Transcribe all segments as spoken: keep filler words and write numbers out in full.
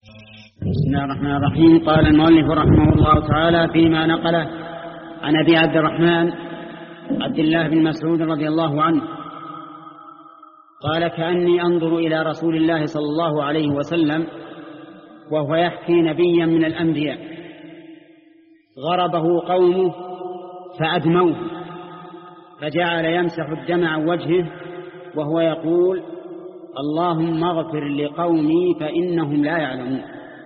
بسم الله الرحمن الرحيم. قال المؤلف رحمه الله تعالى فيما نقله عن أبي عبد الرحمن عبد الله بن مسعود رضي الله عنه قال: كأني أنظر إلى رسول الله صلى الله عليه وسلم وهو يحكي نبيا من الأنبياء غربه قومه فأدموه، فجعل يمسح الدم عن وجهه وهو يقول: اللهم اغفر لقومي فإنهم لا يعلمون.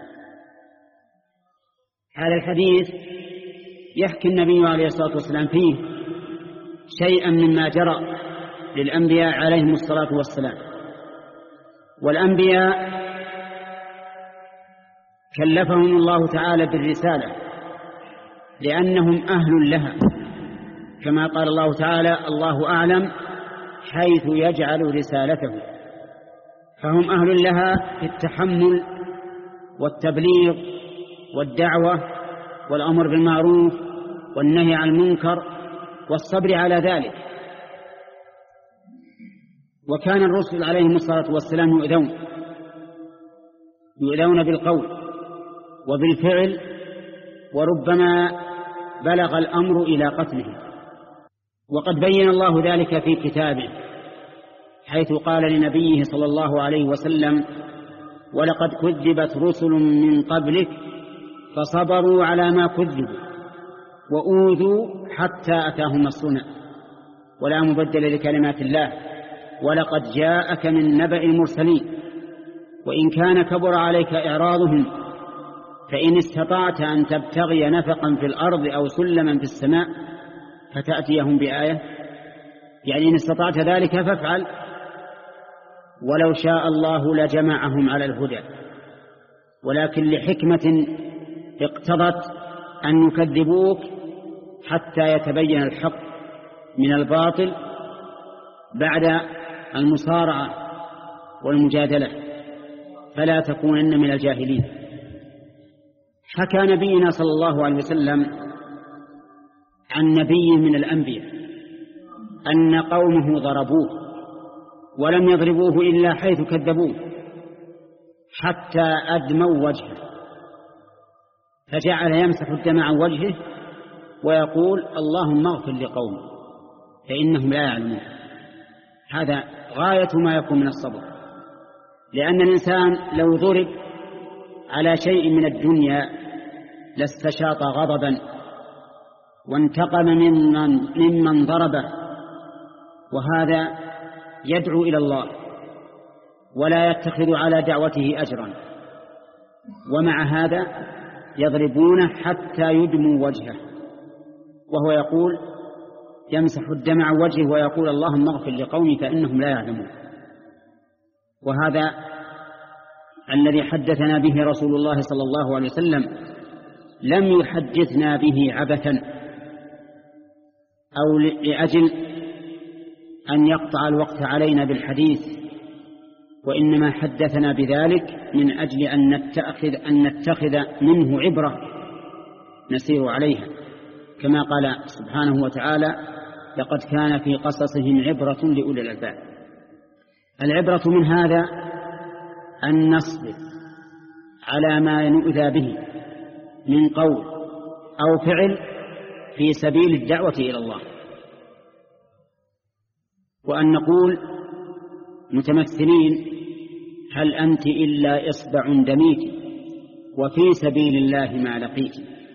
هذا الحديث يحكي النبي عليه الصلاة والسلام فيه شيئا مما جرى للأنبياء عليهم الصلاة والسلام. والأنبياء كلفهم الله تعالى بالرسالة لأنهم أهل لها، كما قال الله تعالى: الله أعلم حيث يجعل رسالته. فهم أهل لها في التحمل والتبليغ والدعوة والأمر بالمعروف والنهي عن المنكر والصبر على ذلك. وكان الرسل عليهم الصلاة والسلام يؤذون يؤذون بالقول وبالفعل، وربما بلغ الأمر إلى قتلهم. وقد بين الله ذلك في كتابه، حيث قال لنبيه صلى الله عليه وسلم: ولقد كذبت رسل من قبلك فصبروا على ما كذبوا وأوذوا حتى أتاهم نصرنا ولا مبدل لكلمات الله ولقد جاءك من نبأ المرسلين وإن كان كبر عليك إعراضهم فإن استطعت أن تبتغي نفقا في الأرض أو سلما في السماء فتأتيهم بآية، يعني إن استطعت ذلك فافعل، ولو شاء الله لجمعهم على الهدى، ولكن لحكمة اقتضت أن يكذبوك حتى يتبين الحق من الباطل بعد المصارعة والمجادلة، فلا تكونن من الجاهلين. حكى نبينا صلى الله عليه وسلم عن نبي من الأنبياء أن قومه ضربوه ولم يضربوه إلا حيث كذبوه حتى أدموا وجهه، فجعل يمسح الدم عن وجهه ويقول: اللهم اغفر لقومي فإنهم لا يعلمون. هذا غاية ما يكون من الصبر، لأن الإنسان لو ضرب على شيء من الدنيا لاستشاط غضبا وانتقم ممن, ممن ضربه، وهذا يدعو إلى الله ولا يتخذ على دعوته أجرا، ومع هذا يضربونه حتى يدموا وجهه وهو يقول يمسح الدم عن وجهه ويقول: اللهم اغفر لقومي فإنهم لا يعلمون. وهذا الذي حدثنا به رسول الله صلى الله عليه وسلم لم يحدثنا به عبثا أو لأجل أن يقطع الوقت علينا بالحديث، وإنما حدثنا بذلك من أجل أن نتخذ, أن نتخذ منه عبرة نسير عليها، كما قال سبحانه وتعالى: لقد كان في قصصهم عبرة لأولي الألباب. العبرة من هذا أن نصبر على ما نؤذى به من قول أو فعل في سبيل الدعوة إلى الله، وأن نقول متمثلين: هل أنت إلا إصبع دميت وفي سبيل الله ما لقيت.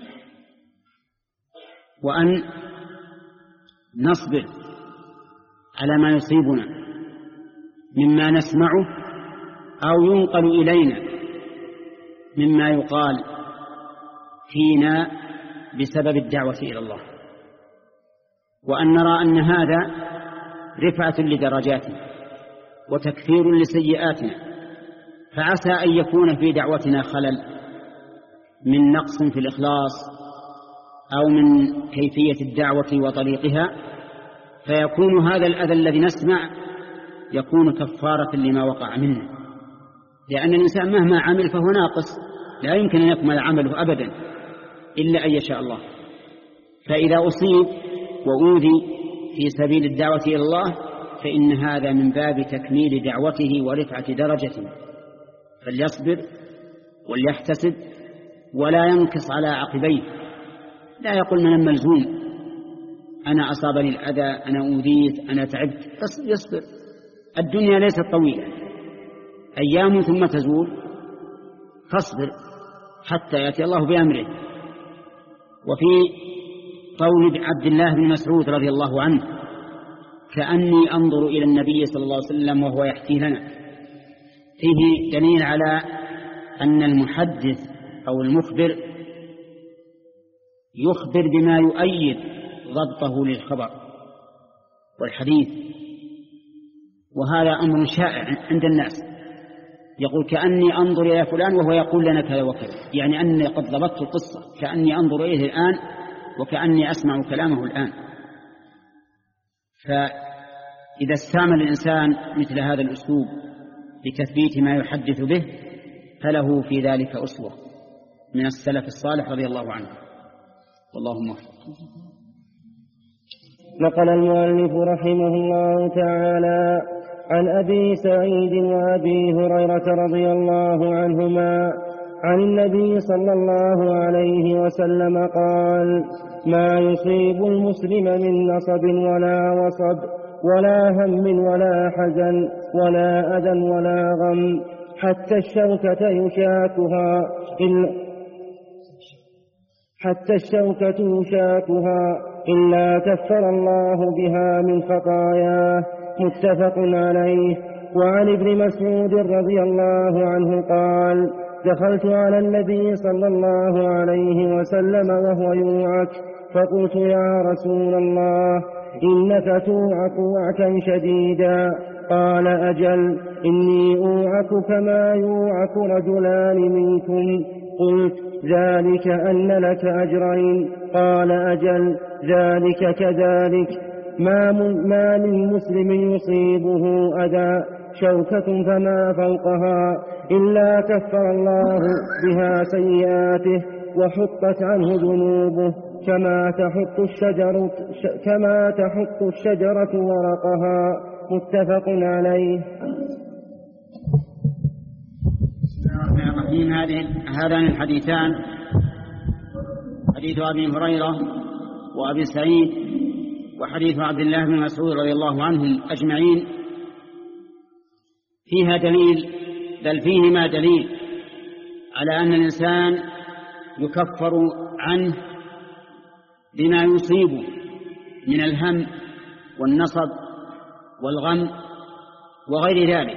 وأن نصبر على ما يصيبنا مما نسمعه أو ينقل إلينا مما يقال فينا بسبب الدعوة إلى الله، وأن نرى أن هذا رفعة لدرجاتنا وتكفير لسيئاتنا، فعسى أن يكون في دعوتنا خلل من نقص في الإخلاص أو من كيفية الدعوة وطريقها، فيكون هذا الأذى الذي نسمع يكون كفارة لما وقع منه، لأن الإنسان مهما عمل فهو ناقص، لا يمكن أن يكمل عمله أبدا إلا أن يشاء الله. فإذا أصيب وأوذي في سبيل الدعوة إلى الله فإن هذا من باب تكميل دعوته ورفعة درجته، فليصبر وليحتسب ولا ينكص على عقبيه، لا يقول من الملزوم أنا أصابني الأذى، أنا أوذيت، أنا تعبت، يصبر. الدنيا ليست طويلة، أيام ثم تزول، فاصبر حتى يأتي الله بأمره. وفي قول عبد الله بن مسعود رضي الله عنه: كأني أنظر إلى النبي صلى الله عليه وسلم وهو يحكي لنا، فيه دليل على أن المحدث أو المخبر يخبر بما يؤيد ضبطه للخبر والحديث، وهذا أمر شائع عند الناس. يقول كأني أنظر إلى فلان وهو يقول لنا كذا وكذا، يعني أني قد ضبطت القصة، كأني أنظر إليه الآن وكأني أسمع كلامه الآن. فإذا استعمل الإنسان مثل هذا الأسلوب لتثبيت ما يحدث به فله في ذلك أسوة من السلف الصالح رضي الله عنه. والله موفق. نقل المؤلف رحمه الله تعالى عن أبي سعيد وأبي هريرة رضي الله عنهما عن النبي صلى الله عليه وسلم قال: ما يصيب المسلم من نصب ولا وصب ولا هم ولا حزن ولا أذى ولا غم حتى الشوكة يشاكها إلا حتى الشوكة يشاكها إلا كفر الله بها من خطاياه. متفق عليه. وعن ابن مسعود رضي الله عنه قال: دخلت على النبي صلى الله عليه وسلم وهو يوعك، فقلت: يا رسول الله، إنك توعك وعكا شديدا. قال: أجل، إني أوعك كما يوعك رجلان منكم. قلت: ذلك أن لك أجرين. قال: أجل، ذلك كذلك. ما من مسلم يصيبه أذى شوكة فما فوقها إلا كفر الله بها سيئاته وحطت عنه ذنوبه كما تحط الشجرة كما تحط الشجرة ورقها. متفق عليه. هذان الحديثان، حديث أبي هريرة وأبي سعيد وحديث عبد الله بن مسعود رضي الله عنهم أجمعين، فيها دليل، بل فيهما دليل على أن الإنسان يكفر عنه بما يصيبه من الهم والنصب والغم وغير ذلك،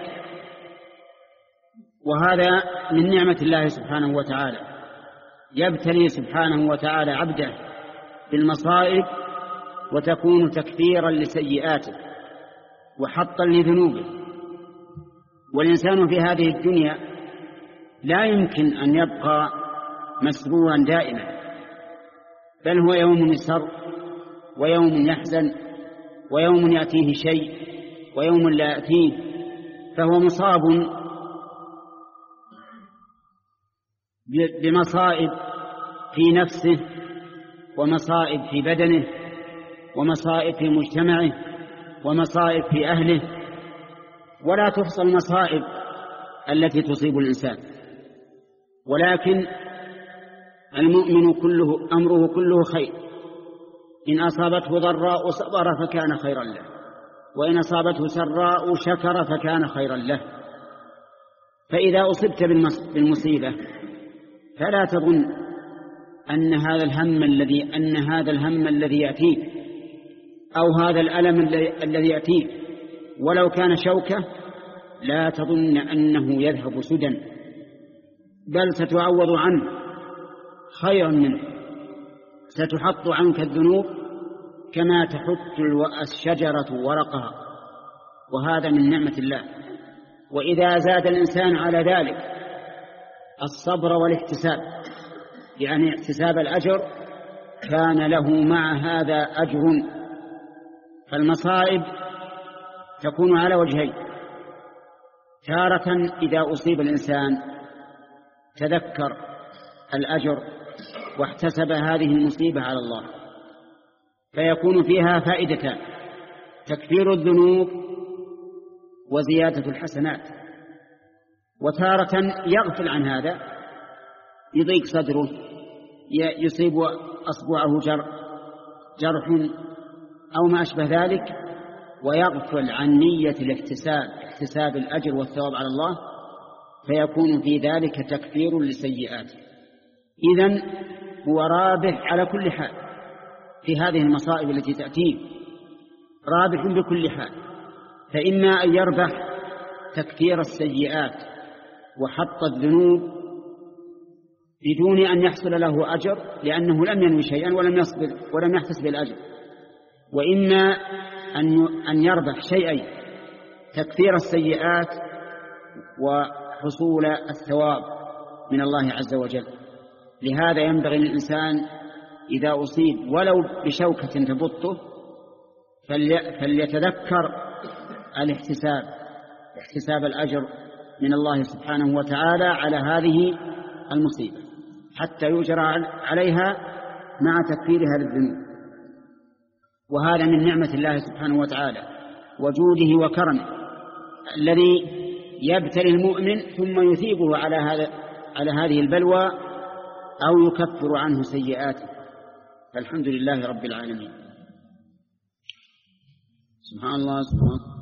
وهذا من نعمة الله سبحانه وتعالى. يبتلي سبحانه وتعالى عبده بالمصائب وتكون تكفيرا لسيئاته وحطا لذنوبه. والإنسان في هذه الدنيا لا يمكن أن يبقى مسرورا دائما، بل هو يوم يسر ويوم يحزن ويوم يأتيه شيء ويوم لا يأتيه، فهو مصاب بمصائب في نفسه ومصائب في بدنه ومصائب في مجتمعه ومصائب في أهله، ولا تحصى المصائب التي تصيب الإنسان. ولكن المؤمن كله أمره كله خير، إن أصابته ضراء صبر فكان خيرا له، وإن أصابته سراء شكر فكان خيرا له. فإذا أصبت بالمصيبة فلا تظن أن هذا الهم الذي أن هذا الهم الذي يأتيك أو هذا الألم الذي يأتيك ولو كان شوكة لا تظن أنه يذهب سدى، بل ستعوض عنه خيرا منه، ستحط عنك الذنوب كما تحط الشجرة ورقها، وهذا من نعمة الله. وإذا زاد الإنسان على ذلك الصبر والاحتساب، يعني احتساب الأجر، كان له مع هذا أجر. فالمصائب تكون على وجهين: تارة إذا أصيب الإنسان تذكر الأجر واحتسب هذه المصيبة على الله، فيكون فيها فائدتان: تكفير الذنوب وزيادة الحسنات. وتارة يغفل عن هذا يضيق صدره، يصيب أصبعه جرح أو ما أشبه ذلك، ويغفل عن نية الاحتساب احتساب الأجر والثواب على الله، فيكون في ذلك تكفير لسيئاته. إذن هو رابح على كل حال في هذه المصائب التي تأتيه، رابح بكل حال، فإما أن يربح تكفير السيئات وحط الذنوب بدون أن يحصل له أجر لأنه لم ينوي شيئا ولم يصبر ولم يحتسب الأجر، وإما أن يربح شيئين: تكفير السيئات وحصول الثواب من الله عز وجل. لهذا ينبغي للإنسان إذا أصيب ولو بشوكة تبطه فليتذكر الاحتساب احتساب الأجر من الله سبحانه وتعالى على هذه المصيبة حتى يجرى عليها مع تكفيرها للذنوب. وهذا من نعمة الله سبحانه وتعالى وجوده وكرمه الذي يبتلي المؤمن ثم يثيبه على هذا على هذه البلوى أو يكفر عنه سيئاته، فالحمد لله رب العالمين. سبحان الله سبحان الله.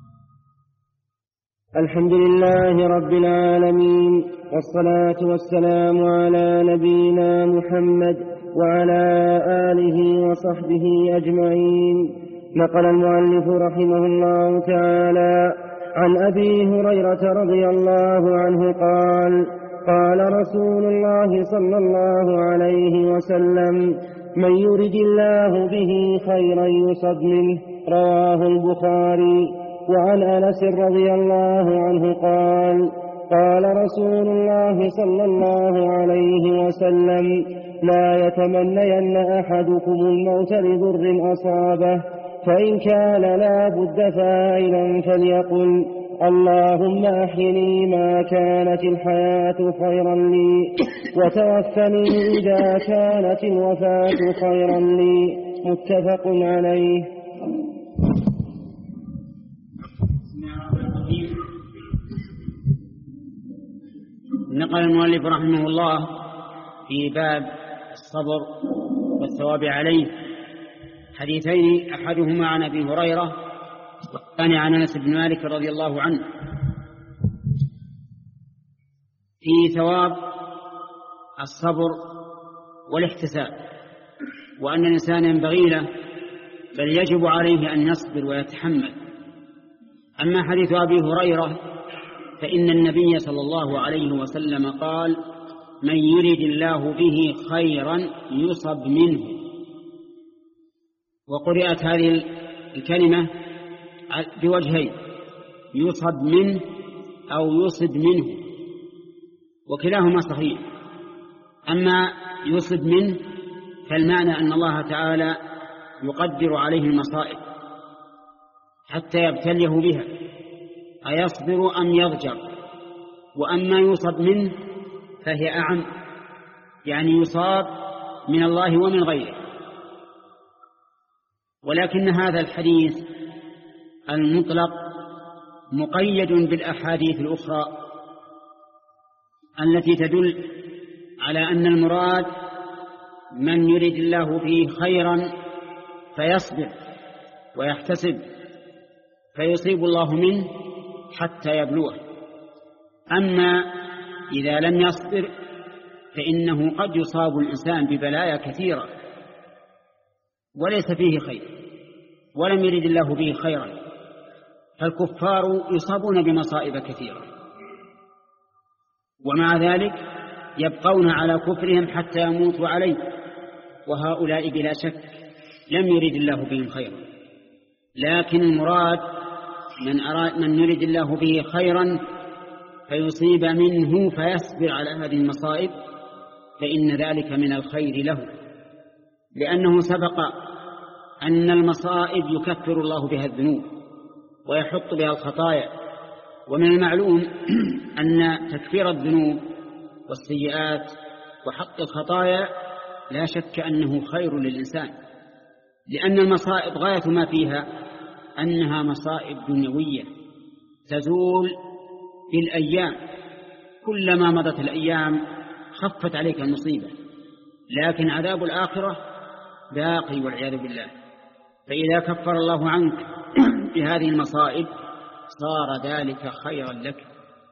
الحمد لله رب العالمين، والصلاة والسلام على نبينا محمد وعلى آله وصحبه أجمعين. نقل المؤلف رحمه الله تعالى عن أبي هريرة رضي الله عنه قال: قال رسول الله صلى الله عليه وسلم: من يرد الله به خيرا يصب منه. رواه البخاري. وعن أنس رضي الله عنه قال: قال رسول الله صلى الله عليه وسلم: لا يتمنين أحدكم الموت لضر أصابه، فإن كان لا بد فاعلا فليقل: اللهم أحيني ما كانت الحياة خيرا لي، وتوفني إذا كانت الوفاة خيرا لي. متفق عليه. نقل المؤلف رحمه الله في باب الصبر والثواب عليه حديثين: أحدهما عن أبي هريرة والثاني عن أنس بن مالك رضي الله عنه في ثواب الصبر والاحتساب، وأن الإنسان ينبغي له بل يجب عليه أن يصبر ويتحمل. أما حديث أبي هريرة فإن النبي صلى الله عليه وسلم قال: من يرد الله به خيرا يصب منه. وقرأت هذه الكلمة بوجهين: يصب منه أو يصب منه، وكلاهما صحيح. أما يصب منه فالمعنى أن الله تعالى يقدر عليه المصائب حتى يبتليه بها أيصبر أم يضجر. وأما يصب منه فهي أعم، يعني يصاب من الله ومن غيره. ولكن هذا الحديث المطلق مقيد بالأحاديث الأخرى التي تدل على أن المراد من يريد الله به خيرا فيصبر ويحتسب فيصيب الله منه حتى يبلوه. أما إذا لم يصبر فإنه قد يصاب الإنسان ببلايا كثيرة وليس فيه خير ولم يرد الله به خيرا، فالكفار يصابون بمصائب كثيرة ومع ذلك يبقون على كفرهم حتى يموتوا عليه، وهؤلاء بلا شك لم يرد الله بهم خيرا. لكن المراد من, أراد من يرد الله به خيرا فيصيب منه فيصبر على هذه المصائب، فإن ذلك من الخير له، لأنه سبق أن المصائب يكفر الله بها الذنوب ويحط بها الخطايا. ومن المعلوم أن تكفير الذنوب والسيئات وحط الخطايا لا شك أنه خير للإنسان، لأن المصائب غاية ما فيها أنها مصائب دنيوية تزول بالأيام، كلما مضت الأيام خفت عليك المصيبة، لكن عذاب الآخرة باقي والعياذ بالله. فإذا كفر الله عنك بهذه المصائب صار ذلك خيرا لك.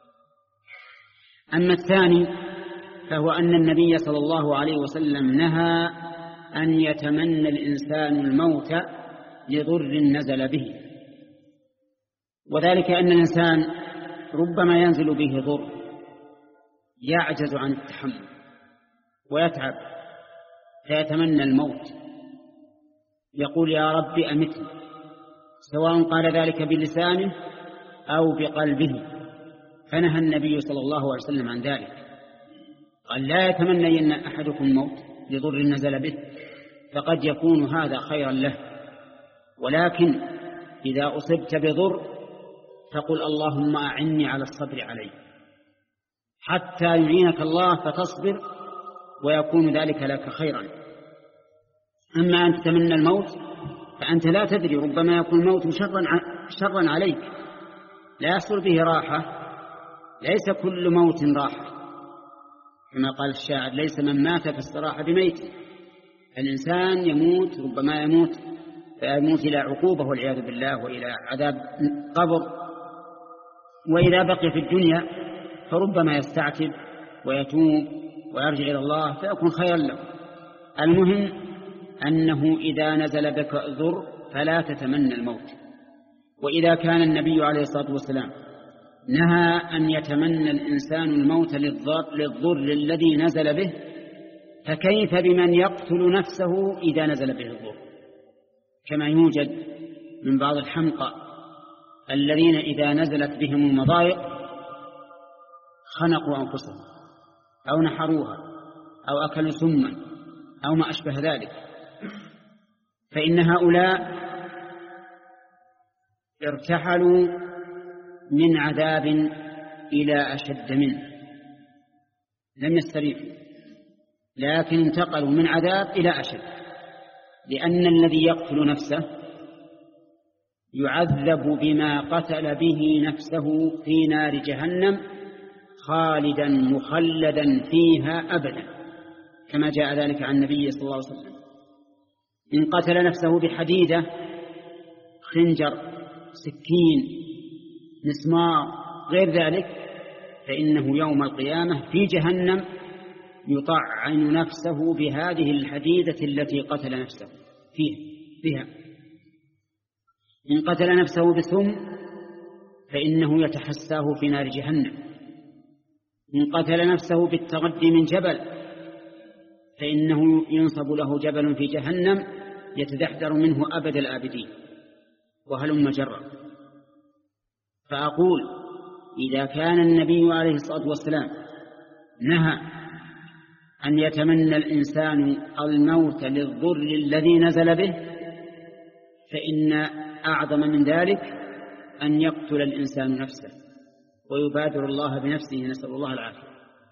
أما الثاني فهو أن النبي صلى الله عليه وسلم نهى أن يتمنى الإنسان الموت لضر نزل به، وذلك أن الإنسان ربما ينزل به ضر يعجز عن التحمل ويتعب فيتمنى الموت، يقول يا رب أمتني، سواء قال ذلك بلسانه أو بقلبه. فنهى النبي صلى الله عليه وسلم عن ذلك، قال لا يتمنين أحدكم الموت لضر نزل به، فقد يكون هذا خيرا له، ولكن إذا أصبت بضر فقل اللهم أعني على الصبر عليه حتى يعينك الله فتصبر ويكون ذلك لك خيرا. أما أن تتمنى الموت فأنت لا تدري، ربما يكون الموت شرا شرا عليك لا يحصل به راحة. ليس كل موت راحة، كما قال الشاعر ليس من مات في الصراحة بميت. الإنسان يموت، ربما يموت فيموت إلى عقوبة والعياذ بالله وإلى عذاب قبر، وإذا بقي في الدنيا فربما يستعتب ويتوب ويرجع إلى الله فيكون خيرا له. المهم أنه إذا نزل بك ضر فلا تتمنى الموت. وإذا كان النبي عليه الصلاة والسلام نهى أن يتمنى الإنسان الموت للضر الذي نزل به، فكيف بمن يقتل نفسه إذا نزل به الضر؟ كما يوجد من بعض الحمقى الذين إذا نزلت بهم المضايق خنقوا أنفسهم أو نحروها أو أكلوا سما أو ما أشبه ذلك. فإن هؤلاء ارتحلوا من عذاب إلى أشد منه، لم يستريحوا لكن انتقلوا من عذاب إلى أشد، لأن الذي يقتل نفسه يعذب بما قتل به نفسه في نار جهنم خالدا مخلدا فيها أبدا، كما جاء ذلك عن النبي صلى الله عليه وسلم. إن قتل نفسه بحديدة، خنجر، سكين، مسمار، غير ذلك، فإنه يوم القيامة في جهنم يطعن نفسه بهذه الحديدة التي قتل نفسه فيها. إن قتل نفسه بسم فإنه يتحساه في نار جهنم. إن قتل نفسه بالتغدي من جبل فإنه ينصب له جبل في جهنم يتدحدر منه أبد الآبدين، وهلم جرا. فأقول إذا كان النبي عليه الصلاة والسلام نهى أن يتمنى الإنسان الموت للضر الذي نزل به، فإن أعظم من ذلك أن يقتل الإنسان نفسه ويبادر الله بنفسه، نسأل الله العافية.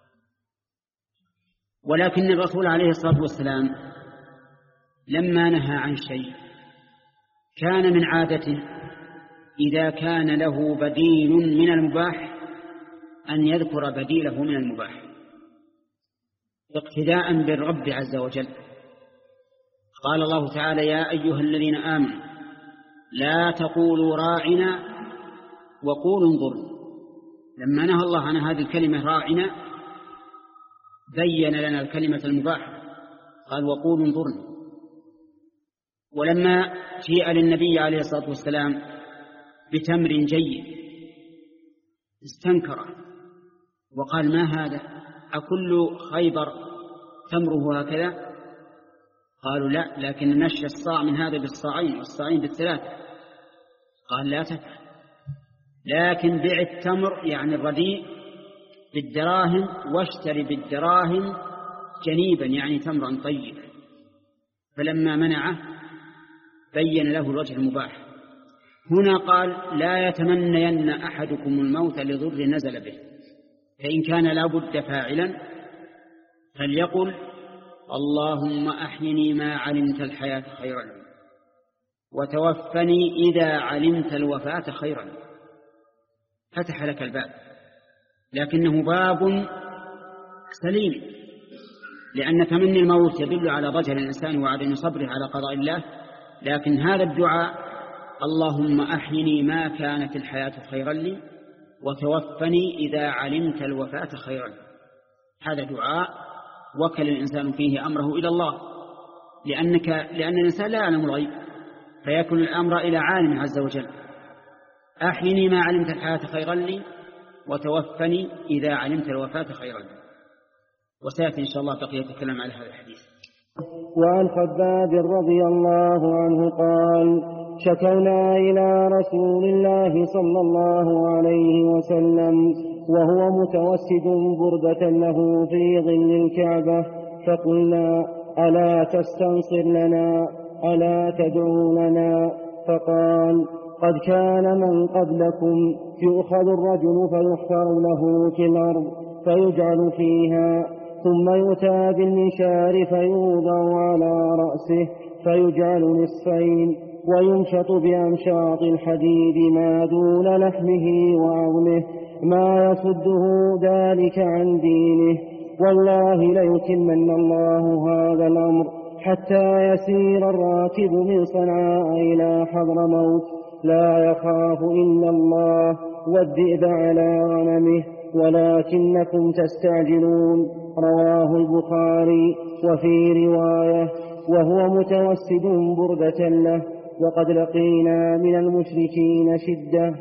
ولكن الرسول عليه الصلاة والسلام لما نهى عن شيء كان من عادته إذا كان له بديل من المباح أن يذكر بديله من المباح اقتداء بالرب عز وجل. قال الله تعالى يا أيها الذين آمنوا لا تقولوا راعنا وقولوا انظرنا. لما نهى الله عن هذه الكلمة راعنا بين لنا الكلمة المباحة، قال وقولوا انظرنا. ولما جيء للنبي عليه الصلاة والسلام بتمر جيد استنكره وقال ما هذا، أكل خيبر تمره هكذا؟ قالوا لا، لكن نمشي الصاع من هذا بالصاعين والصاعين بالثلاثة. قال لا تفعل، لكن بيع التمر يعني الرديء بالدراهم واشتري بالدراهم جنيبا يعني تمرا طيبا. فلما منعه بين له الوجه المباح. هنا قال لا يتمنين أحدكم الموت لضر نزل به، فإن كان لا بد فاعلا فليقل اللهم أحيني ما علمت الحياة خيرا وتوفني إذا علمت الوفاة خيرا. فتح لك الباب، لكنه باب سليم لأن تمني الموت يدل على ضجر الإنسان وعدم صبره على قضاء الله. لكن هذا الدعاء اللهم أحيني ما كانت الحياة خيرا لي وتوفني إذا علمت الوفاة خيرا لي، هذا دعاء وكل الإنسان فيه أمره إلى الله، لأنك لأن الإنسان لا يعلم الغيب فيكون الأمر إلى عالم عز وجل. أحيني ما علمت الحياة خيرا لي وتوفني إذا علمت الوفاة خيرا لي. وسيأتي إن شاء الله بقية الكلام على هذا الحديث. وعن خباب رضي الله عنه قال: شكونا إلى رسول الله صلى الله عليه وسلم وهو متوسد بردة له في ظل الكعبة، فقلنا: ألا تستنصر لنا؟ ألا تدعو لنا؟ فقال: قد كان من قبلكم يؤخذ الرجل فيحفر له في الأرض فيجعل فيها، ثم يؤتى بالمنشار فيوضع على رأسه فيجعل نصفين، ويمشط بأمشاط الحديد ما دون لحمه وعظمه، ما يصده ذلك عن دينه. والله ليتمن الله هذا الأمر حتى يسير الراكب من صنعاء إلى حضرموت لا يخاف إلا الله والذئب على غنمه، ولكنكم تستعجلون. رواه البخاري. وفي رواية: وهو متوسد بردة له، وقد لقينا من المشركين شدة.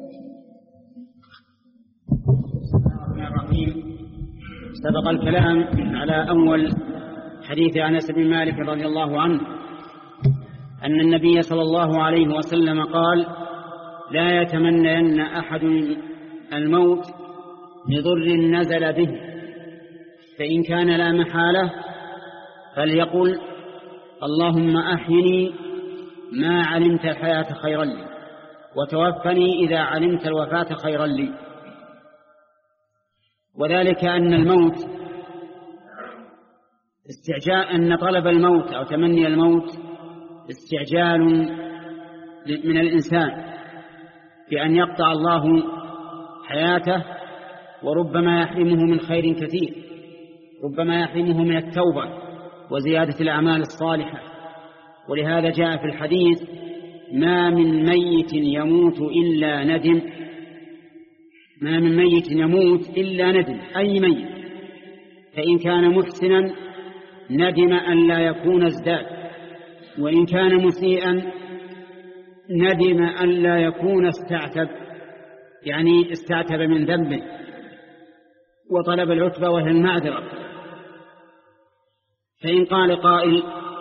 سبق الكلام على أول حديث أنس بن مالك رضي الله عنه أن النبي صلى الله عليه وسلم قال: لا يتمنين أحد الموت لضر نزل به، فإن كان لا محالة فليقل: اللهم أحيني ما علمت الحياة خيرا لي وتوفني إذا علمت الوفاة خيرا لي. وذلك أن الموت استعجال أن طلب الموت أو تمني الموت استعجال من الإنسان بأن يقطع الله حياته، وربما يحرمه من خير كثير، ربما يحرمه من التوبة وزيادة الأعمال الصالحة. ولهذا جاء في الحديث: ما من ميت يموت إلا ندم، ما من ميت يموت إلا ندم، أي ميت، فإن كان محسنا ندم أن لا يكون ازداد، وإن كان مسيئا ندم أن لا يكون استعتب، يعني استعتب من ذنبه وطلب العتبة وهي المعذرة. فإن قال قائل: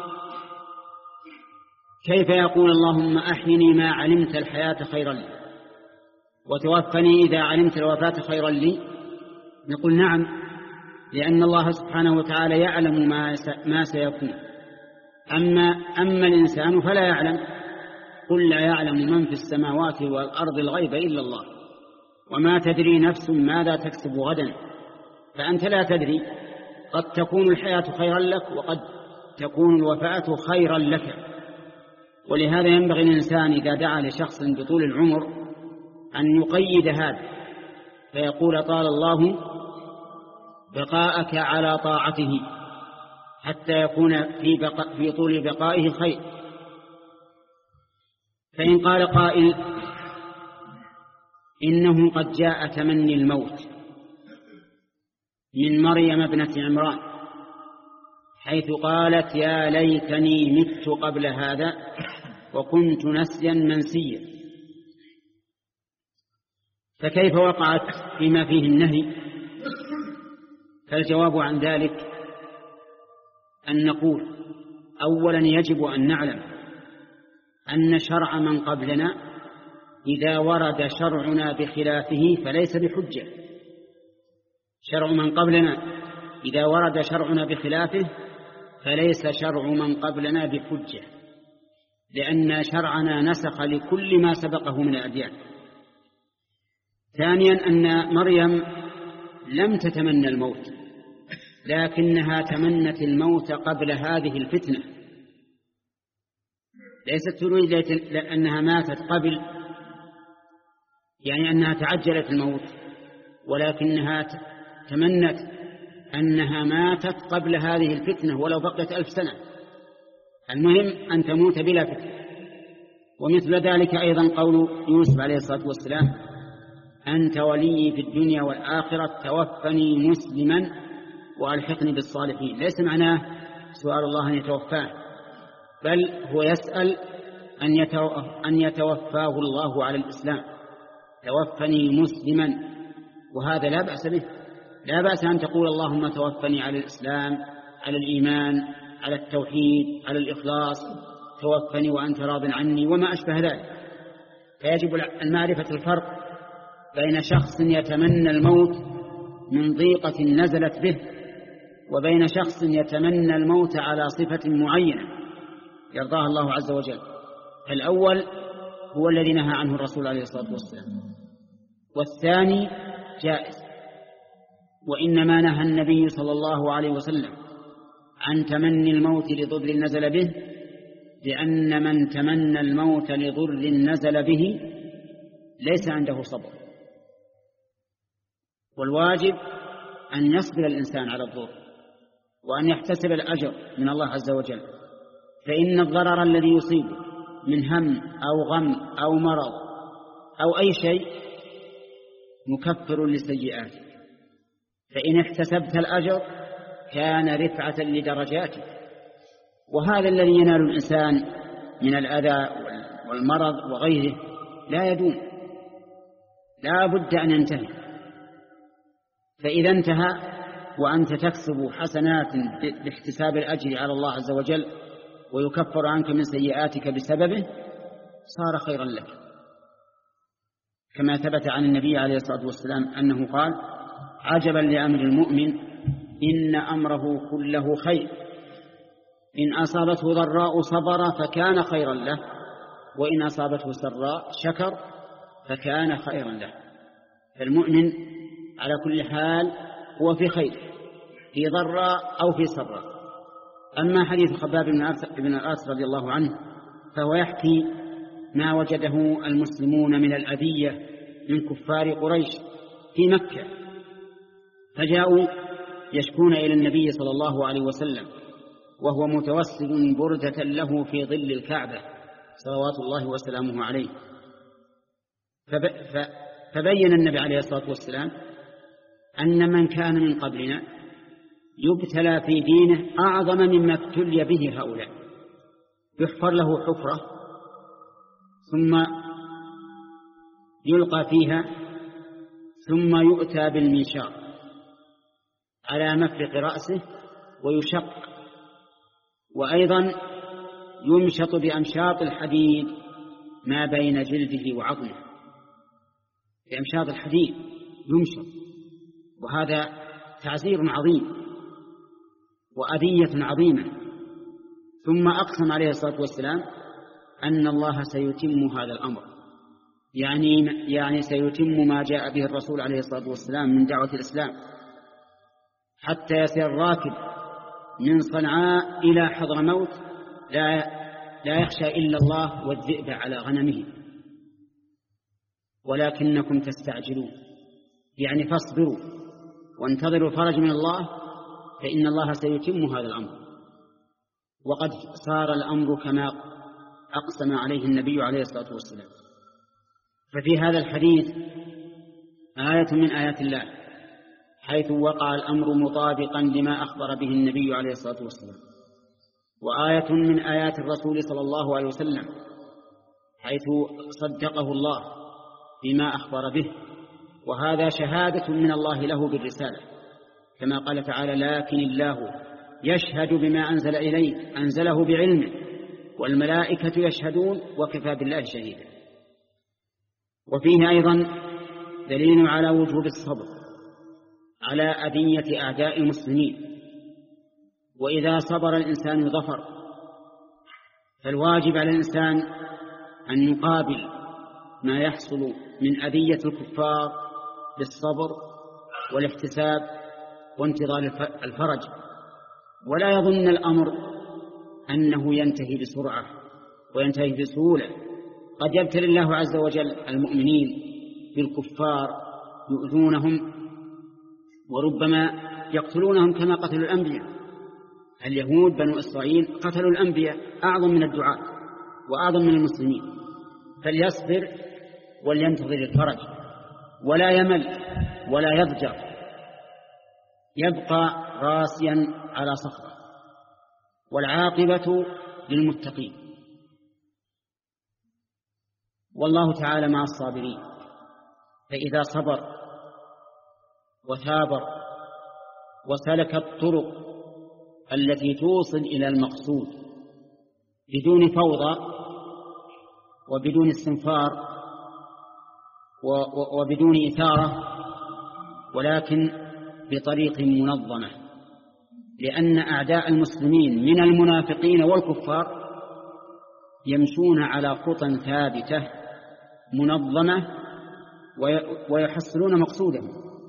كيف يقول اللهم أحيني ما علمت الحياة خيرا لي وتوفني إذا علمت الوفاة خيرا لي؟ نقول: نعم، لأن الله سبحانه وتعالى يعلم ما سيكون، أما, أما الإنسان فلا يعلم. قل لا يعلم من في السماوات والأرض الغيب إلا الله، وما تدري نفس ماذا تكسب غدا، فأنت لا تدري، قد تكون الحياة خيرا لك وقد تكون الوفاة خيرا لك. ولهذا ينبغي الإنسان إذا دعا لشخص بطول العمر أن يقيد هذا، فيقول: طال الله بقاءك على طاعته حتى يكون في, بقاء في طول بقائه خير. فإن قال قائل: إنه قد جاء تمني الموت من مريم ابنة عمران حيث قالت: يا ليتني مت قبل هذا وكنت نسيا منسيا، فكيف وقعت فيما فيه النهي؟ فالجواب عن ذلك أن نقول: أولا يجب أن نعلم أن شرع من قبلنا إذا ورد شرعنا بخلافه فليس بحجة. شرع من قبلنا إذا ورد شرعنا بخلافه فليس شرع من قبلنا بحجة، لأن شرعنا نسخ لكل ما سبقه من الأديان. ثانيا أن مريم لم تتمنى الموت، لكنها تمنت الموت قبل هذه الفتنة، ليست تريد لأنها ماتت قبل، يعني أنها تعجلت الموت، ولكنها تمنت أنها ماتت قبل هذه الفتنة ولو بقيت ألف سنة، المهم أن تموت بلا فتنة. ومثل ذلك أيضا قول يوسف عليه الصلاة والسلام: أنت ولي في الدنيا والآخرة توفني مسلما وألحقني بالصالحين. ليس معناه سؤال الله أن يتوفاه، بل هو يسأل أن يتوفاه الله على الإسلام. توفني مسلما، وهذا لا بأس به، لا بأس أن تقول اللهم توفني على الإسلام، على الإيمان، على التوحيد، على الإخلاص، توفني وأنت راض عني وما أشبه ذلك. فيجب المعرفة الفرق بين شخص يتمنى الموت من ضيقة نزلت به وبين شخص يتمنى الموت على صفة معينة يرضاها الله عز وجل. الأول هو الذي نهى عنه الرسول عليه الصلاة والسلام، والثاني جائز. وإنما نهى النبي صلى الله عليه وسلم عن تمني الموت لضر نزل به، لأن من تمنى الموت لضر نزل به ليس عنده صبر، والواجب أن يصبر الإنسان على الضر وأن يحتسب الأجر من الله عز وجل، فإن الضرر الذي يصيبه من هم أو غم أو مرض أو أي شيء مكفر لسيئاتك، فإن احتسبت الأجر كان رفعة لدرجاتك. وهذا الذي ينال الإنسان من الأذى والمرض وغيره لا يدوم، لا بد أن ينتهي. فإذا انتهى وأنت تكسب حسنات باحتساب الأجر على الله عز وجل ويكفر عنك من سيئاتك بسببه صار خيرا لك، كما ثبت عن النبي عليه الصلاة والسلام أنه قال: عجبا لأمر المؤمن إن أمره كله خير، إن أصابته ضراء صبر فكان خيرا له، وإن أصابته سراء شكر فكان خيرا له. فالمؤمن على كل حال هو في خير، في ضراء أو في سراء. أما حديث خباب بن الأرث رضي الله عنه فهو يحكي ما وجده المسلمون من الأذية من كفار قريش في مكة، فجاءوا يشكون إلى النبي صلى الله عليه وسلم وهو متوسد بردة له في ظل الكعبة صلوات الله وسلامه عليه. فبين النبي عليه الصلاة والسلام أن من كان من قبلنا يبتلى في دينه أعظم مما ابتلي به هؤلاء، يحفر له حفرة ثم يلقى فيها ثم يؤتى بالمنشار على مفرق رأسه ويشق، وأيضا يمشط بأمشاط الحديد ما بين جلده وعظمه، بأمشاط الحديد يمشط، وهذا تعزير عظيم وأذية عظيمة. ثم أقسم عليه الصلاة والسلام أن الله سيتم هذا الأمر، يعني, يعني سيتم ما جاء به الرسول عليه الصلاة والسلام من دعوة الإسلام، حتى يسير الراكب من صنعاء إلى حضرموت لا, لا يخشى إلا الله والذئب على غنمه. ولكنكم تستعجلون، يعني فاصبروا وانتظروا الفرج من الله، فإن الله سيتم هذا الأمر. وقد صار الأمر كما أقسم عليه النبي عليه الصلاة والسلام. ففي هذا الحديث آية من آيات الله، حيث وقع الأمر مطابقا لما أخبر به النبي عليه الصلاة والسلام، وآية من آيات الرسول صلى الله عليه وسلم، حيث صدقه الله بما أخبر به، وهذا شهادة من الله له بالرسالة، كما قال تعالى: لكن الله يشهد بما أنزل إليك أنزله بعلمه والملائكة يشهدون وكفى بالله شهيدا. وفيه أيضا دليل على وجوب الصبر على أذية أعداء المسلمين، وإذا صبر الإنسان ظفر. فالواجب على الإنسان أن يقابل ما يحصل من أذية الكفار بالصبر والاحتساب وانتظار الفرج، ولا يظن الأمر أنه ينتهي بسرعة وينتهي بسهولة. قد يبتلي الله عز وجل المؤمنين بالكفار يؤذونهم وربما يقتلونهم كما قتلوا الأنبياء. اليهود بنو إسرائيل قتلوا الأنبياء أعظم من الدعاة وأعظم من المسلمين. فليصبر ولينتظر الفرج ولا يمل ولا يضجر، يبقى راسيا على صخرة، والعاقبة للمتقين. والله تعالى مع الصابرين، فإذا صبر وثابر وسلك الطرق التي توصل إلى المقصود بدون فوضى وبدون استنفار وبدون إثارة، ولكن بطريق منظمة، لأن أعداء المسلمين من المنافقين والكفار يمشون على خطى ثابتة منظمة ويحصلون مقصودهم.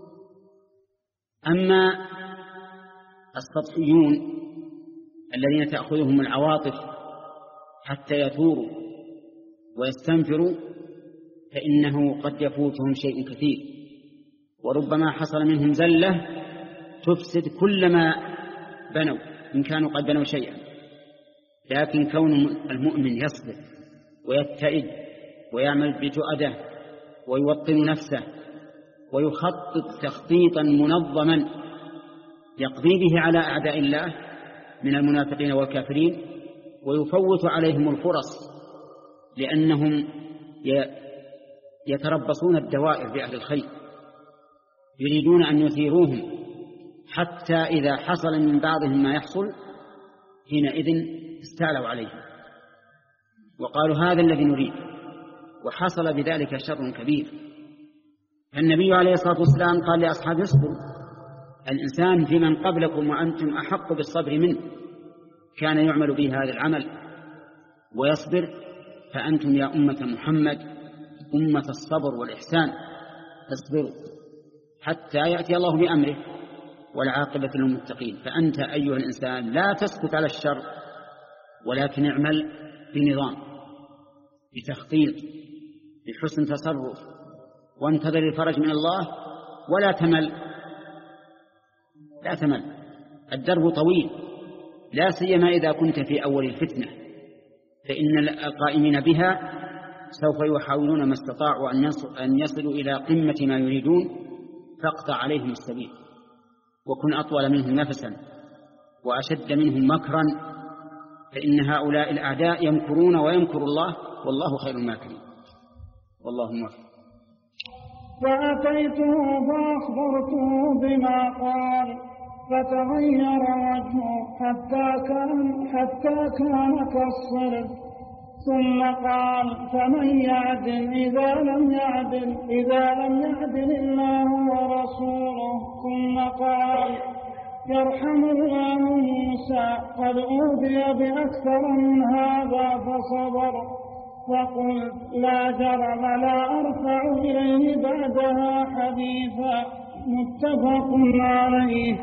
أما السطحيون الذين تأخذهم العواطف حتى يثوروا ويستنفروا فإنه قد يفوتهم شيء كثير، وربما حصل منهم زلة تفسد كل ما بنوا إن كانوا قد بنوا شيئا. لكن كون المؤمن يصبر ويتئد ويعمل بجؤده ويوطن نفسه ويخطط تخطيطا منظما يقضي به على أعداء الله من المنافقين والكافرين ويفوت عليهم الفرص، لأنهم يتربصون الدوائر بأهل الخير، يريدون أن يثيروهم حتى إذا حصل من بعضهم ما يحصل حينئذ استعلوا عليهم وقالوا هذا الذي نريد، وحصل بذلك شر كبير. النبي عليه الصلاة والسلام قال لأصحابه اصبروا، الإنسان في من قبلكم وأنتم أحق بالصبر منه، كان يعمل به هذا العمل ويصبر، فأنتم يا أمة محمد أمة الصبر والإحسان، اصبروا حتى يأتي الله بأمره والعاقبة للمتقين. فأنت أيها الإنسان لا تسكت على الشر، ولكن اعمل بنظام بتخطيط بحسن تصرف، وانتظر الفرج من الله ولا تمل لا تمل الدرب طويل، لا سيما إذا كنت في أول الفتنة، فإن القائمين بها سوف يحاولون ما استطاعوا أن يصلوا إلى قمة ما يريدون، فاقطع عليهم السبيل وكن أطول منهم نفسا وأشد منهم مكرا، فإن هؤلاء الأعداء يمكرون ويمكر الله والله خير الماكرين. والله موفق. فأتيته فأخبرته بما قال فتغير وجهه حتى كان حتى كان كالصرف، ثم قال فمن يعدل إذا لم يعدل إذا لم يعدل الله ورسوله. ثم قال يرحم الله موسى قد أوذي بأكثر من هذا فصبر. فقلت لا جرم لا أرفع إليه بعدها حديثا. متفق عليه.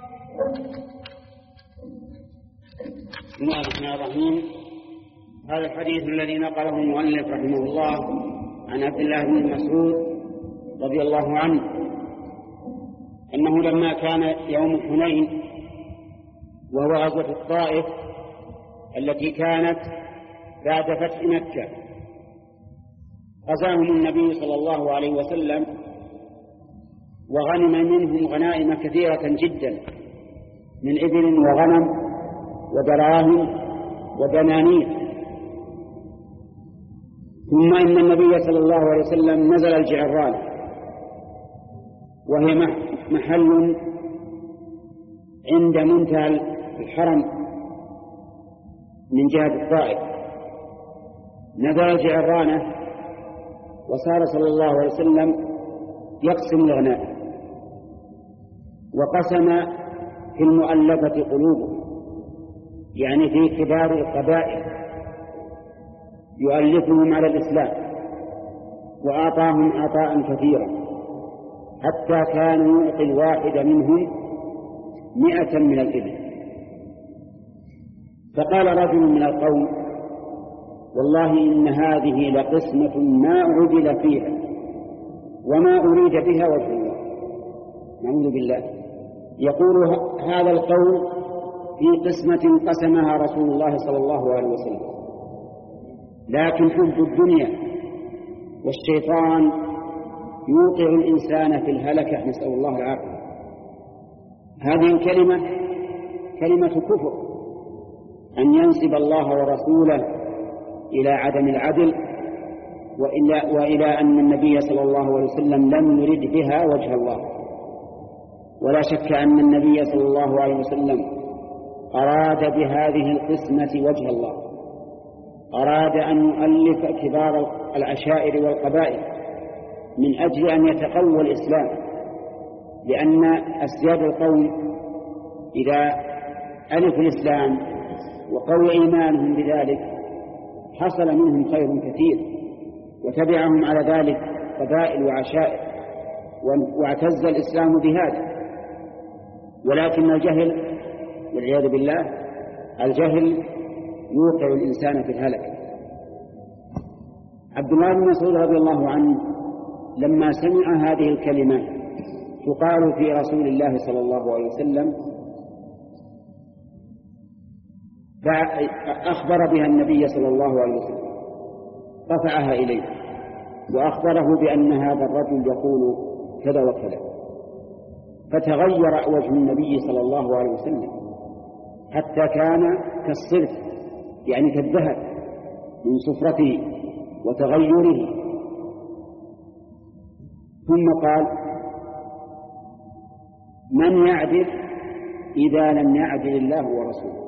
بسم الله الرحمن الرحيم. هذا الحديث الذي نقله المؤلف رحمه الله عن عبد الله بن مسعود رضي الله عنه أنه لما كان يوم حنين وهو غزوة الطائف التي كانت بعد فتح مكة، غزاهم النبي صلى الله عليه وسلم وغنم منهم غنائم كثيرة جدا من إبل وغنم ودراهم ودنانير. ثم إن النبي صلى الله عليه وسلم نزل الجعران، وهي محل عند منتهى الحرم من جهة الطائف. نزل الجعرانة وصار صلى الله عليه وسلم يقسم الغنائم، وقسم في المؤلفة قلوبهم، يعني في كبار القبائل يؤلفهم على الإسلام، وأعطاهم عطاء كثيرا حتى كان يعطي الواحد منهم مئة من الإبل. فقال رجل من القوم والله إن هذه لقسمة ما عدل فيها وما أريد بها وجه الله. نعوذ بالله، يقول هذا القول في قسمة قسمها رسول الله صلى الله عليه وسلم، لكن حب الدنيا والشيطان يوقع الإنسان في الهلكة، نسأل الله العافية. هذه الكلمة كلمة كفر، أن ينسب الله ورسوله إلى عدم العدل وإلى, وإلى أن النبي صلى الله عليه وسلم لم يرد بها وجه الله. ولا شك أن النبي صلى الله عليه وسلم أراد بهذه القسمة وجه الله، أراد أن يؤلف كبار العشائر والقبائل من أجل أن يتقوى الإسلام، لأن أسياد القوم إذا ألفوا الإسلام وقوي إيمانهم بذلك حصل منهم خير كثير، وتبعهم على ذلك قبائل وعشائر، واعتز الإسلام بهذا. ولكن الجهل والعياذ بالله الجهل يوقع الإنسان في الهلك. عبد الله بن مسعود رضي الله عنه لما سمع هذه الكلمة تقال في رسول الله صلى الله عليه وسلم أخبر بها النبي صلى الله عليه وسلم، رفعها إليه وأخبره بأن هذا الرجل يقول كذا وكذا، فتغير وجه النبي صلى الله عليه وسلم حتى كان كالصرف، يعني كالذهب من صفرته وتغيره. ثم قال: من يعدل إذا لم يعدل الله ورسوله؟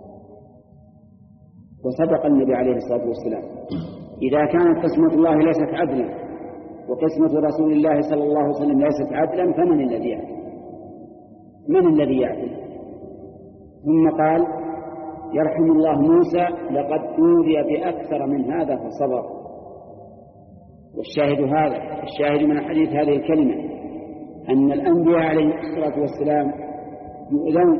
وصدق النبي عليه الصلاة والسلام. إذا كانت قسمة الله ليست عدلا وقسمة رسول الله صلى الله عليه وسلم ليست عدلا فمن الذي يعدل؟ من الذي يعدل؟ ثم قال: يرحم الله موسى لقد أوذي بأكثر من هذا فصبر. والشاهد هذا الشاهد من حديث هذه الكلمة أن الأنبياء عليه الصلاة والسلام يؤذون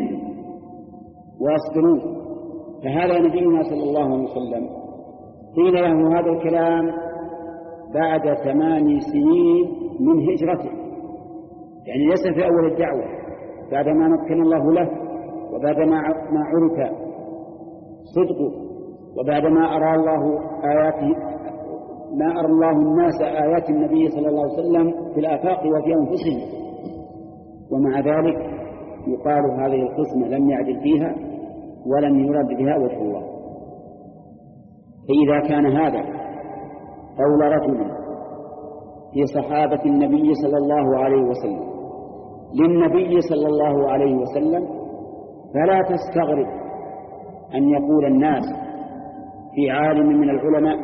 ويصبرون. فهذا نبينا صلى الله عليه وسلم قيل له هذا الكلام بعد ثمان سنين من هجرته، يعني ليس في أول الدعوة، بعدما مكن الله له وبعدما ما عرف صدقه وبعدما أرى الله آياته، ما أرى الله الناس آيات النبي صلى الله عليه وسلم في الآفاق وفي أنفسهم. ومع ذلك يقال هذه القسمة لم يعدل فيها ولم يرد بها وجه الله. فإذا كان هذا قول رجل في صحابة النبي صلى الله عليه وسلم للنبي صلى الله عليه وسلم، فلا تستغرب أن يقول الناس في عالم من العلماء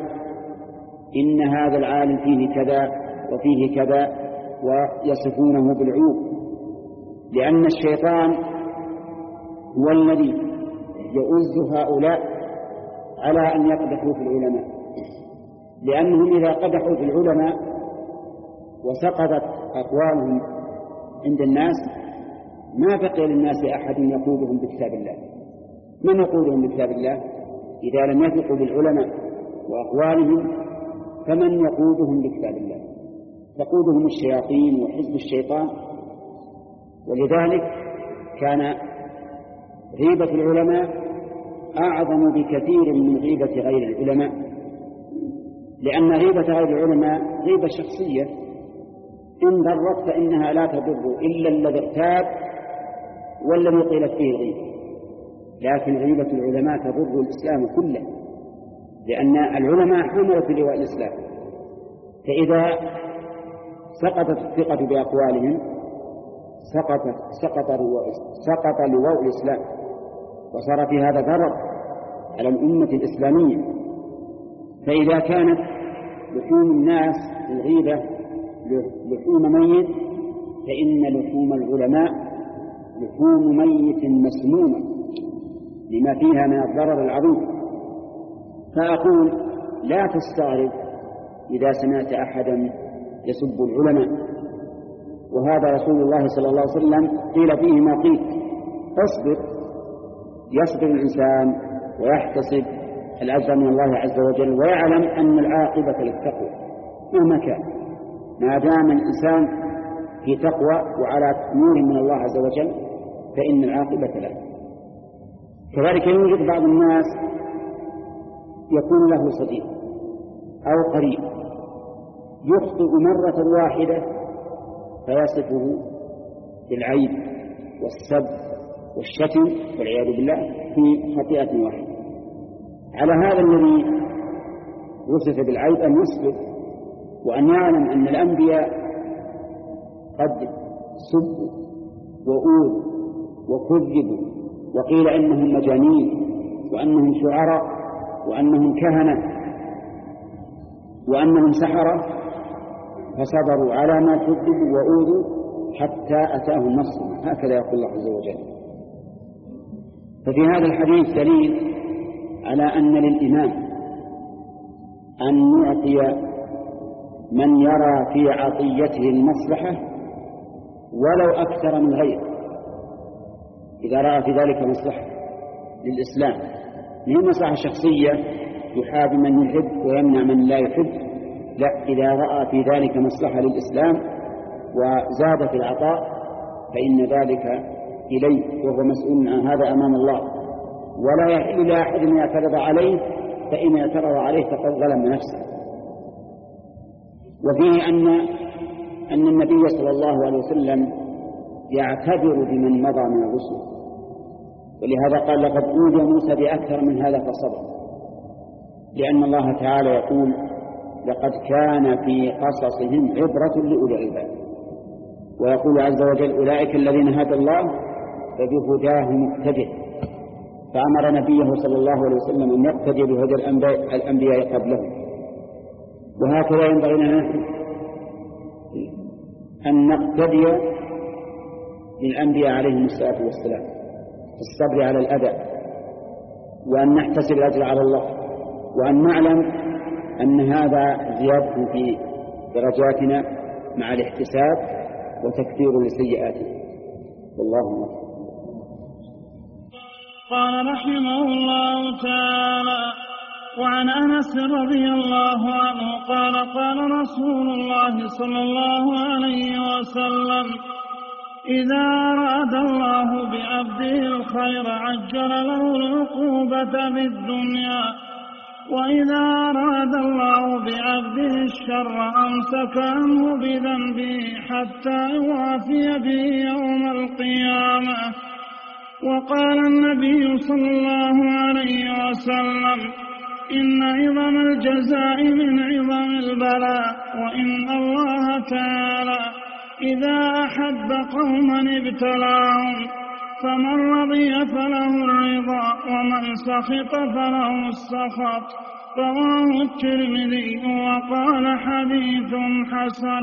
إن هذا العالم فيه كذا وفيه كذا ويصفونه بالعيوب، لأن الشيطان هو الذي يؤز هؤلاء على أن يقدحوا في العلماء، لأنهم إذا قدحوا في العلماء وسقطت أقوالهم عند الناس ما بقي للناس أحد يقودهم بكتاب الله. من يقودهم بكتاب الله؟ إذا لم يثقوا بالعلماء وأقوالهم فمن يقودهم بكتاب الله؟ تقودهم الشياطين وحزب الشيطان. ولذلك كان غيبة العلماء أعظم بكثير من غيبة غير العلماء، لأن غيبة غير العلماء غيبة شخصية إن ضرت فإنها لا تضر إلا الذي اغتاب والذي قيلت فيه الغيبة، لكن غيبة العلماء تضر الإسلام كله، لأن العلماء حملوا لواء الإسلام، فإذا سقطت الثقة بأقوالهم سقط سقط سقط لواء الإسلام، وصار في هذا ضرر على الأمة الإسلامية. فإذا كانت لحوم الناس الغيبة لحوم ميت، فإن لحوم العلماء لحوم ميت مسمومة لما فيها من الضرر العظيم. فأقول لا تستغرب إذا سمعت أحدا يسب العلماء، وهذا رسول الله صلى الله عليه وسلم قيل فيه ما قيل. اصبر، يصبر الإنسان ويحتسب الأجر من الله عز وجل، ويعلم أن العاقبة للتقوى مهما كان، ما دام الإنسان في في تقوى وعلى نور من الله عز وجل فإن العاقبة له. كذلك يوجد بعض الناس يكون له صديق أو قريب يخطئ مرة واحدة فيصفه بالعيب والسب والشتم والعياذ بالله في خطيئة واحدة. على هذا الذي وصف بالعيب أن يصبر وأن يعلم أن الأنبياء قد سبوا وأوذوا وكذبوا وقيل إنهم مجانين وأنهم شعراء وأنهم كهنة وأنهم سحرة فصبروا على ما كذبوا وأوذوا حتى أتاهم نصرنا، هكذا يقول الله عز وجل. ففي هذا الحديث دليل على أن للإمام أن يعطي من يرى في عطيته المصلحة ولو أكثر من غيره إذا رأى في ذلك مصلحة للإسلام، من مصلحة شخصية يحاب من يحب ويمنع من لا يحب، لا، إذا رأى في ذلك مصلحة للإسلام وزاد في العطاء فإن ذلك إليه وهو مسؤول عن هذا أمام الله، ولا يحل لأحد أن يعترض عليه، فإن اعترض عليه فقد ظلم نفسه. وفيه أن أن النبي صلى الله عليه وسلم يعتبر بمن مضى من الرسل، ولهذا قال لقد أوذي موسى بأكثر من هذا فصبر، لأن الله تعالى يقول لقد كان في قصصهم عبرة لأولي الألباب، ويقول عز وجل أولئك الذين هدى الله فبهداه مقتدى، فأمر نبيه صلى الله عليه وسلم أن يقتدي بهدى الأنبياء قبله. وهكذا ينبغي لنا أن نقتدي بالأنبياء عليهم الصلاة والسلام في الصبر على الأذى، وأن نحتسب الأجر على الله، وأن نعلم أن هذا زيادة في درجاتنا مع الاحتساب وتكفير لسيئاتنا. والله أكبر. قال رحمه الله تعالى: وعن أنس رضي الله عنه قال قال رسول الله صلى الله عليه وسلم: إذا أراد الله بعبده الخير عجل له العقوبة في الدنيا، وإذا أراد الله بعبده الشر أمسك عنه بذنبه حتى يوافي به يوم القيامة. وقال النبي صلى الله عليه وسلم: إن عظم الجزاء من عظم البلاء، وإن الله تعالى إذا أحب قوما ابتلاهم، فمن رضي فله الرضا ومن سخط فله السخط. رواه الترمذي وقال حديث حسن.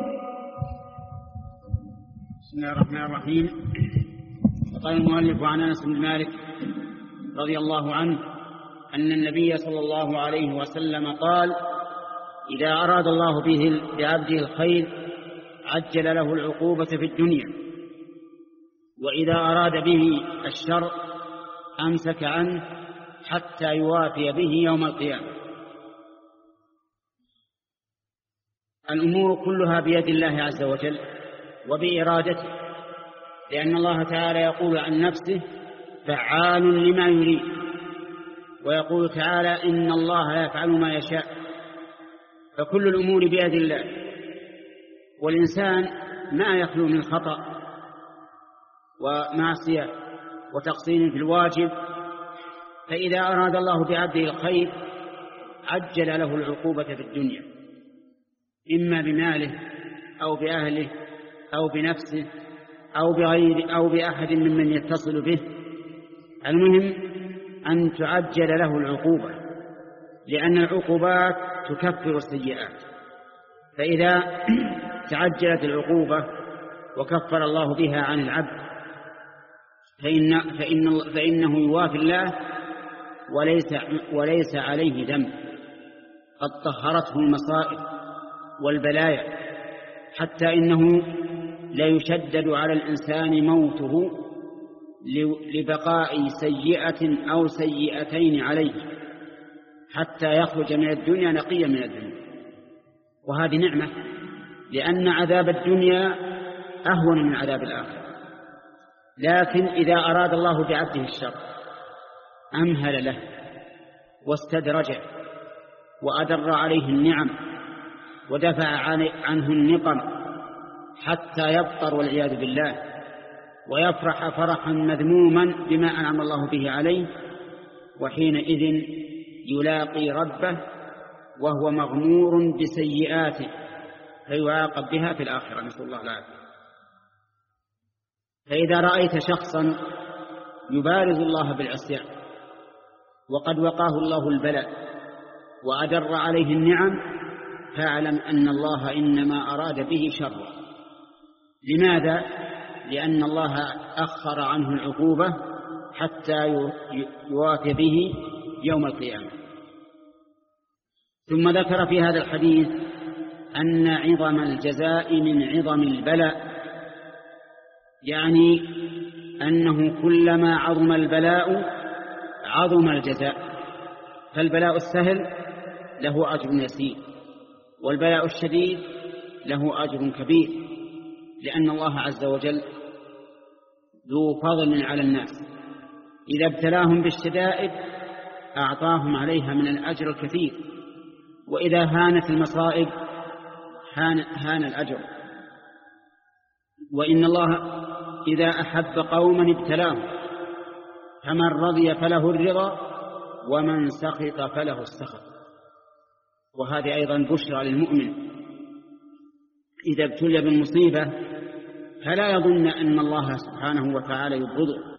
بسم الله الرحمن الرحيم. وقال المؤلف عن أنس بن مالك رضي الله عنه أن النبي صلى الله عليه وسلم قال: إذا أراد الله به بعبده الخير عجل له العقوبة في الدنيا، وإذا أراد به الشر أمسك عنه حتى يوافي به يوم القيامة. الأمور كلها بيد الله عز وجل وبإرادته، لأن الله تعالى يقول عن نفسه: فعال لما يريد، ويقول تعالى: إن الله يفعل ما يشاء. فكل الأمور بيد الله، والإنسان ما يخلو من خطأ ومعصية وتقصير في الواجب، فإذا أراد الله بعبده الخير عجل له العقوبة في الدنيا، إما بماله أو بأهله أو بنفسه أو بغير أو بأحد ممن يتصل به. المهم أن تعجل له العقوبة، لأن العقوبات تكفر السيئات، فإذا تعجلت العقوبة وكفر الله بها عن العبد فإن فإن فإنه يوافي الله وليس وليس عليه ذنب، قد طهرته المصائب والبلايا، حتى إنه لا يشدد على الإنسان موته لبقاء سيئة أو سيئتين عليه حتى يخرج من الدنيا نقيا من الدنيا. وهذه نعمة، لأن عذاب الدنيا أهون من عذاب الآخرة. لكن إذا أراد الله بعبده الشر أمهل له واستدرجه وأدر عليه النعم ودفع عنه النقم حتى يبطر والعياذ بالله ويفرح فرحا مذموما بما أنعم الله به عليه، وحينئذ يلاقي ربه وهو مغمور بسيئاته فيعاقب بها في الآخرة، نسأل الله العافية. فإذا رأيت شخصا يبارز الله بالعصيان وقد وقاه الله البلاء وأدر عليه النعم فاعلم أن الله إنما أراد به شرا. لماذا؟ لأن الله أخر عنه العقوبة حتى يوافي به يوم القيامة. ثم ذكر في هذا الحديث أن عظم الجزاء من عظم البلاء، يعني أنه كلما عظم البلاء عظم الجزاء. فالبلاء السهل له أجر يسير، والبلاء الشديد له أجر كبير، لأن الله عز وجل ذو فضل على الناس، إذا ابتلاهم بالشدائد أعطاهم عليها من الأجر الكثير، وإذا هانت المصائب هان, هان الأجر. وإن الله إذا أحب قوما ابتلاهم، فمن رضي فله الرضا ومن سخط فله السخط. وهذه أيضا بشرى للمؤمن إذا ابتلي بالمصيبة فلا يظن أن الله سبحانه وتعالى يبغضه،